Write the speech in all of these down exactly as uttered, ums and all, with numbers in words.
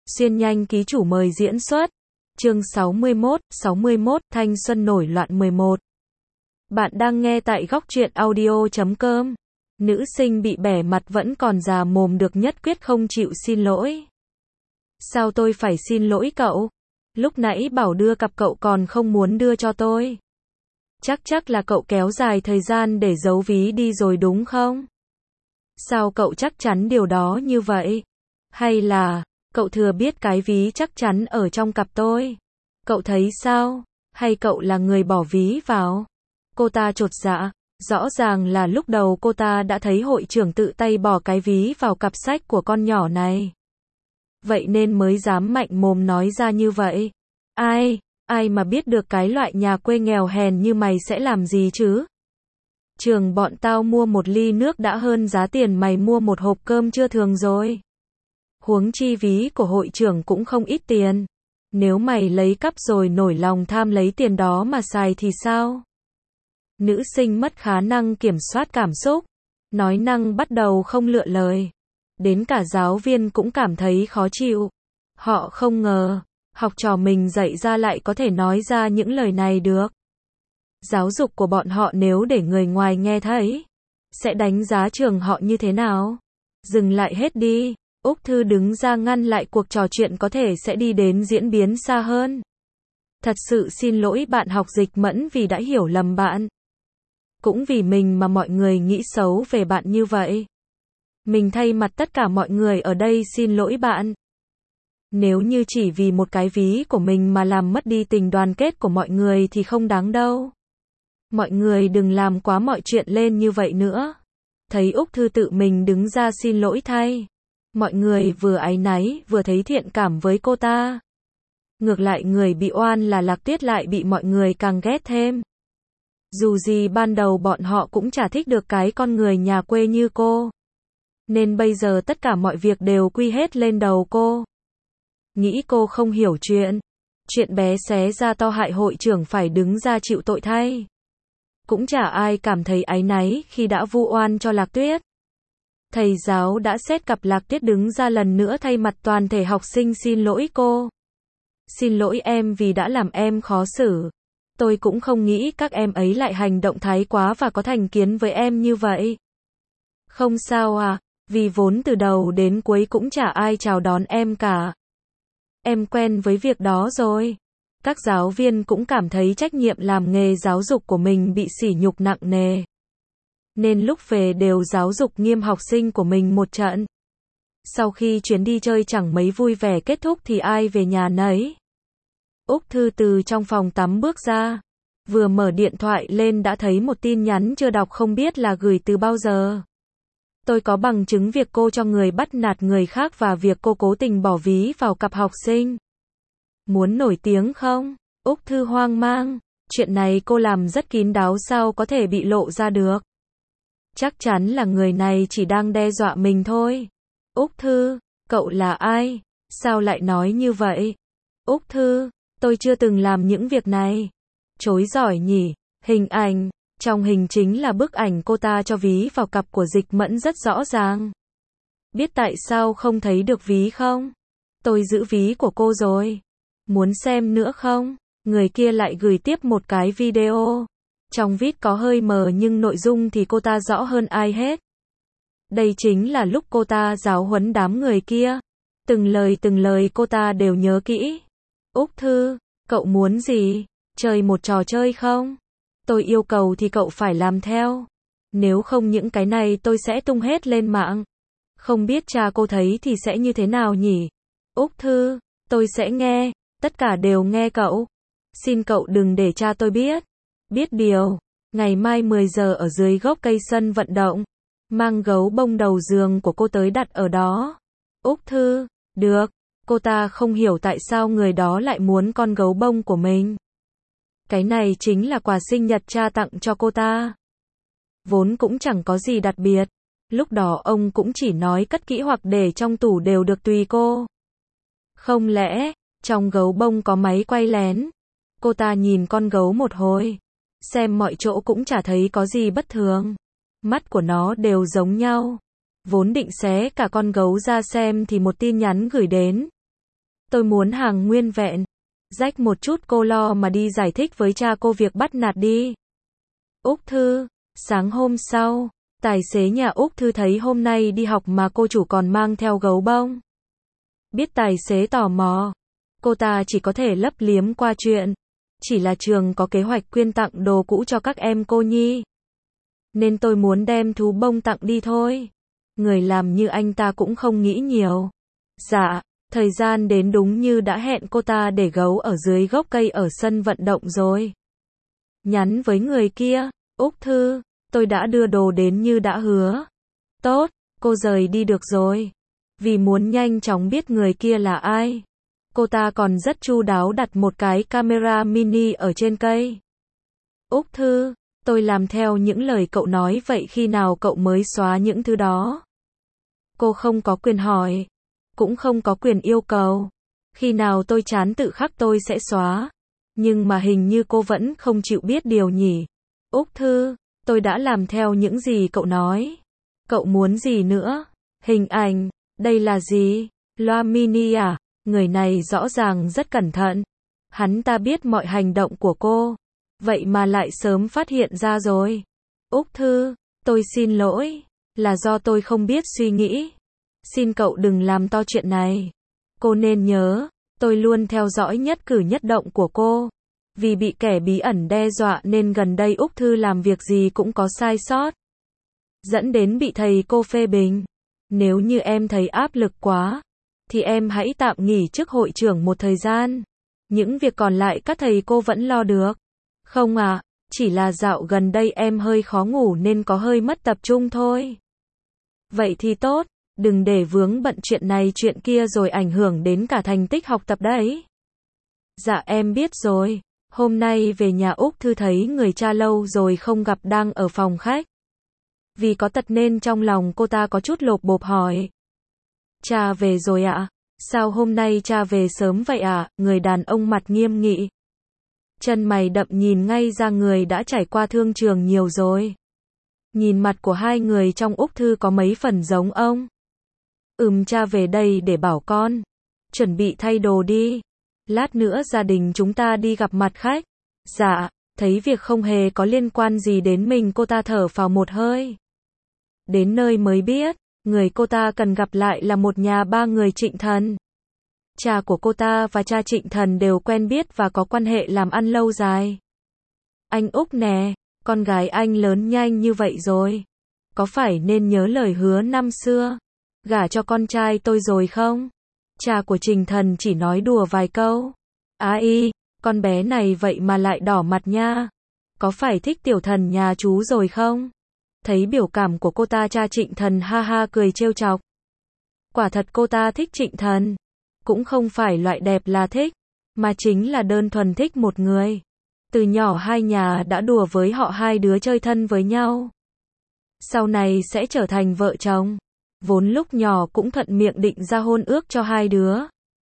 Xuyên nhanh ký chủ mời diễn xuất. Chương sáu mươi mốt, sáu mươi mốt, thanh xuân nổi loạn mười một. Bạn đang nghe tại góc truyện audio chấm com. Nữ sinh bị bẻ mặt vẫn còn già mồm được nhất quyết không chịu xin lỗi. Sao tôi phải xin lỗi cậu? Lúc nãy bảo đưa cặp cậu còn không muốn đưa cho tôi. Chắc chắc là cậu kéo dài thời gian để giấu ví đi rồi đúng không? Sao cậu chắc chắn điều đó như vậy? Hay là cậu thừa biết cái ví chắc chắn ở trong cặp tôi? Cậu thấy sao? Hay cậu là người bỏ ví vào? Cô ta chột dạ. Rõ ràng là lúc đầu cô ta đã thấy hội trưởng tự tay bỏ cái ví vào cặp sách của con nhỏ này. Vậy nên mới dám mạnh mồm nói ra như vậy. Ai, ai mà biết được cái loại nhà quê nghèo hèn như mày sẽ làm gì chứ? Trường bọn tao mua một ly nước đã hơn giá tiền mày mua một hộp cơm trưa thường rồi. Huống chi ví của hội trưởng cũng không ít tiền. Nếu mày lấy cắp rồi nổi lòng tham lấy tiền đó mà xài thì sao? Nữ sinh mất khả năng kiểm soát cảm xúc. Nói năng bắt đầu không lựa lời. Đến cả giáo viên cũng cảm thấy khó chịu. Họ không ngờ, học trò mình dạy ra lại có thể nói ra những lời này được. Giáo dục của bọn họ nếu để người ngoài nghe thấy, sẽ đánh giá trường họ như thế nào? Dừng lại hết đi. Úc Thư đứng ra ngăn lại cuộc trò chuyện có thể sẽ đi đến diễn biến xa hơn. Thật sự xin lỗi bạn học Dịch Mẫn vì đã hiểu lầm bạn. Cũng vì mình mà mọi người nghĩ xấu về bạn như vậy. Mình thay mặt tất cả mọi người ở đây xin lỗi bạn. Nếu như chỉ vì một cái ví của mình mà làm mất đi tình đoàn kết của mọi người thì không đáng đâu. Mọi người đừng làm quá mọi chuyện lên như vậy nữa. Thấy Úc Thư tự mình đứng ra xin lỗi thay. Mọi người vừa áy náy vừa thấy thiện cảm với cô ta. Ngược lại người bị oan là Lạc Tuyết lại bị mọi người càng ghét thêm. Dù gì ban đầu bọn họ cũng chả thích được cái con người nhà quê như cô. Nên bây giờ tất cả mọi việc đều quy hết lên đầu cô. Nghĩ cô không hiểu chuyện. Chuyện bé xé ra to hại hội trưởng phải đứng ra chịu tội thay. Cũng chả ai cảm thấy áy náy khi đã vu oan cho Lạc Tuyết. Thầy giáo đã xét cặp Lạc Tuyết đứng ra lần nữa thay mặt toàn thể học sinh xin lỗi cô. Xin lỗi em vì đã làm em khó xử. Tôi cũng không nghĩ các em ấy lại hành động thái quá và có thành kiến với em như vậy. Không sao à, vì vốn từ đầu đến cuối cũng chả ai chào đón em cả. Em quen với việc đó rồi. Các giáo viên cũng cảm thấy trách nhiệm làm nghề giáo dục của mình bị sỉ nhục nặng nề. Nên lúc về đều giáo dục nghiêm học sinh của mình một trận. Sau khi chuyến đi chơi chẳng mấy vui vẻ kết thúc thì ai về nhà nấy. Úc Thư từ trong phòng tắm bước ra. Vừa mở điện thoại lên đã thấy một tin nhắn chưa đọc không biết là gửi từ bao giờ. Tôi có bằng chứng việc cô cho người bắt nạt người khác và việc cô cố tình bỏ ví vào cặp học sinh. Muốn nổi tiếng không? Úc Thư hoang mang. Chuyện này cô làm rất kín đáo sao có thể bị lộ ra được. Chắc chắn là người này chỉ đang đe dọa mình thôi. Úc Thư, cậu là ai? Sao lại nói như vậy? Úc Thư, tôi chưa từng làm những việc này. Chối giỏi nhỉ. Hình ảnh. Trong hình chính là bức ảnh cô ta cho ví vào cặp của Dịch Mẫn rất rõ ràng. Biết tại sao không thấy được ví không? Tôi giữ ví của cô rồi. Muốn xem nữa không? Người kia lại gửi tiếp một cái video. Trong vid có hơi mờ nhưng nội dung thì cô ta rõ hơn ai hết. Đây chính là lúc cô ta giáo huấn đám người kia. Từng lời từng lời cô ta đều nhớ kỹ. Úc Thư, cậu muốn gì? Chơi một trò chơi không? Tôi yêu cầu thì cậu phải làm theo. Nếu không những cái này tôi sẽ tung hết lên mạng. Không biết cha cô thấy thì sẽ như thế nào nhỉ? Úc Thư, tôi sẽ nghe. Tất cả đều nghe cậu. Xin cậu đừng để cha tôi biết. Biết điều. Ngày mai mười giờ ở dưới gốc cây sân vận động. Mang gấu bông đầu giường của cô tới đặt ở đó. Úc Thư, được. Cô ta không hiểu tại sao người đó lại muốn con gấu bông của mình. Cái này chính là quà sinh nhật cha tặng cho cô ta. Vốn cũng chẳng có gì đặc biệt. Lúc đó ông cũng chỉ nói cất kỹ hoặc để trong tủ đều được tùy cô. Không lẽ, trong gấu bông có máy quay lén? Cô ta nhìn con gấu một hồi. Xem mọi chỗ cũng chả thấy có gì bất thường. Mắt của nó đều giống nhau. Vốn định xé cả con gấu ra xem thì một tin nhắn gửi đến. Tôi muốn hàng nguyên vẹn. Rách một chút cô lo mà đi giải thích với cha cô việc bắt nạt đi. Úc Thư. Sáng hôm sau, tài xế nhà Úc Thư thấy hôm nay đi học mà cô chủ còn mang theo gấu bông. Biết tài xế tò mò, cô ta chỉ có thể lấp liếm qua chuyện. Chỉ là trường có kế hoạch quyên tặng đồ cũ cho các em cô nhi. Nên tôi muốn đem thú bông tặng đi thôi. Người làm như anh ta cũng không nghĩ nhiều. Dạ, thời gian đến đúng như đã hẹn, cô ta để gấu ở dưới gốc cây ở sân vận động rồi. Nhắn với người kia, Úc Thư, tôi đã đưa đồ đến như đã hứa. Tốt, cô rời đi được rồi. Vì muốn nhanh chóng biết người kia là ai, cô ta còn rất chu đáo đặt một cái camera mini ở trên cây. Úc Thư, tôi làm theo những lời cậu nói, vậy khi nào cậu mới xóa những thứ đó? Cô không có quyền hỏi, cũng không có quyền yêu cầu. Khi nào tôi chán tự khắc tôi sẽ xóa. Nhưng mà hình như cô vẫn không chịu biết điều nhỉ. Úc Thư, tôi đã làm theo những gì cậu nói. Cậu muốn gì nữa? Hình ảnh, đây là gì? Loa mini à? Người này rõ ràng rất cẩn thận. Hắn ta biết mọi hành động của cô. Vậy mà lại sớm phát hiện ra rồi. Úc Thư, tôi xin lỗi. Là do tôi không biết suy nghĩ. Xin cậu đừng làm to chuyện này. Cô nên nhớ, tôi luôn theo dõi nhất cử nhất động của cô. Vì bị kẻ bí ẩn đe dọa nên gần đây Úc Thư làm việc gì cũng có sai sót. Dẫn đến bị thầy cô phê bình. Nếu như em thấy áp lực quá, thì em hãy tạm nghỉ chức hội trưởng một thời gian. Những việc còn lại các thầy cô vẫn lo được. Không à, chỉ là dạo gần đây em hơi khó ngủ nên có hơi mất tập trung thôi. Vậy thì tốt, đừng để vướng bận chuyện này chuyện kia rồi ảnh hưởng đến cả thành tích học tập đấy. Dạ em biết rồi. Hôm nay về nhà Úc Thư thấy người cha lâu rồi không gặp đang ở phòng khách. Vì có tật nên trong lòng cô ta có chút lộp bộp hỏi. Cha về rồi ạ? Sao hôm nay cha về sớm vậy ạ? Người đàn ông mặt nghiêm nghị. Chân mày đậm nhìn ngay ra người đã trải qua thương trường nhiều rồi. Nhìn mặt của hai người trong Úc Thư có mấy phần giống ông. Ừm, cha về đây để bảo con. Chuẩn bị thay đồ đi. Lát nữa gia đình chúng ta đi gặp mặt khách. Dạ, thấy việc không hề có liên quan gì đến mình, cô ta thở phào một hơi. Đến nơi mới biết, người cô ta cần gặp lại là một nhà ba người Trịnh Thần. Cha của cô ta và cha Trịnh Thần đều quen biết và có quan hệ làm ăn lâu dài. Anh Úc nè, con gái anh lớn nhanh như vậy rồi. Có phải nên nhớ lời hứa năm xưa, gả cho con trai tôi rồi không? Cha của Trịnh Thần chỉ nói đùa vài câu. Á y, con bé này vậy mà lại đỏ mặt nha. Có phải thích tiểu thần nhà chú rồi không? Thấy biểu cảm của cô ta, cha Trịnh Thần ha ha cười trêu chọc. Quả thật cô ta thích Trịnh Thần. Cũng không phải loại đẹp là thích, mà chính là đơn thuần thích một người. Từ nhỏ hai nhà đã đùa với họ hai đứa chơi thân với nhau. Sau này sẽ trở thành vợ chồng. Vốn lúc nhỏ cũng thuận miệng định ra hôn ước cho hai đứa.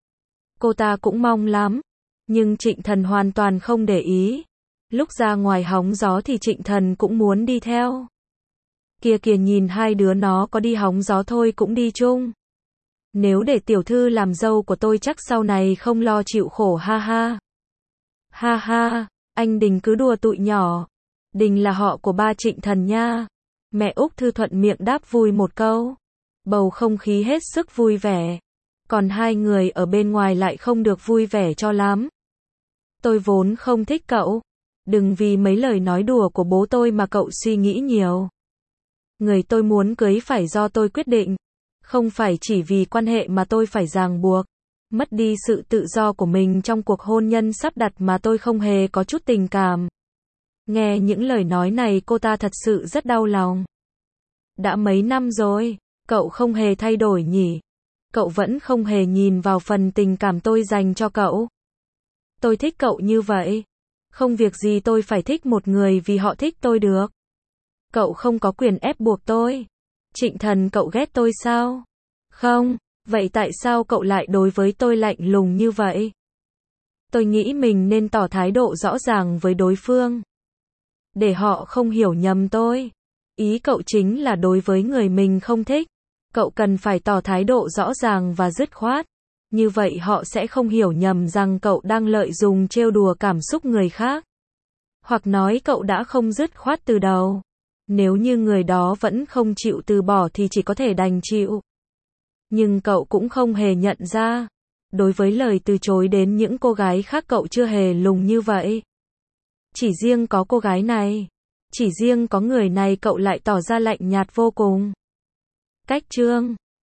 Cô ta cũng mong lắm. Nhưng Trịnh Thần hoàn toàn không để ý. Lúc ra ngoài hóng gió thì Trịnh Thần cũng muốn đi theo. Kìa kìa, nhìn hai đứa nó có đi hóng gió thôi cũng đi chung. Nếu để tiểu thư làm dâu của tôi chắc sau này không lo chịu khổ, ha ha. Ha ha, anh Đình cứ đùa tụi nhỏ. Đình là họ của ba Trịnh Thần nha. Mẹ Úc Thư thuận miệng đáp vui một câu. Bầu không khí hết sức vui vẻ. Còn hai người ở bên ngoài lại không được vui vẻ cho lắm. Tôi vốn không thích cậu. Đừng vì mấy lời nói đùa của bố tôi mà cậu suy nghĩ nhiều. Người tôi muốn cưới phải do tôi quyết định. Không phải chỉ vì quan hệ mà tôi phải ràng buộc. Mất đi sự tự do của mình trong cuộc hôn nhân sắp đặt mà tôi không hề có chút tình cảm. Nghe những lời nói này cô ta thật sự rất đau lòng. Đã mấy năm rồi, cậu không hề thay đổi nhỉ? Cậu vẫn không hề nhìn vào phần tình cảm tôi dành cho cậu. Tôi thích cậu như vậy. Không việc gì tôi phải thích một người vì họ thích tôi được. Cậu không có quyền ép buộc tôi. Trịnh Thần, cậu ghét tôi sao? Không, vậy tại sao cậu lại đối với tôi lạnh lùng như vậy? Tôi nghĩ mình nên tỏ thái độ rõ ràng với đối phương. Để họ không hiểu nhầm tôi. Ý cậu chính là đối với người mình không thích, cậu cần phải tỏ thái độ rõ ràng và dứt khoát. Như vậy họ sẽ không hiểu nhầm rằng cậu đang lợi dụng trêu đùa cảm xúc người khác. Hoặc nói cậu đã không dứt khoát từ đầu. Nếu như người đó vẫn không chịu từ bỏ thì chỉ có thể đành chịu. Nhưng cậu cũng không hề nhận ra. Đối với lời từ chối đến những cô gái khác cậu chưa hề lùng như vậy. Chỉ riêng có cô gái này. Chỉ riêng có người này cậu lại tỏ ra lạnh nhạt vô cùng. Cách chương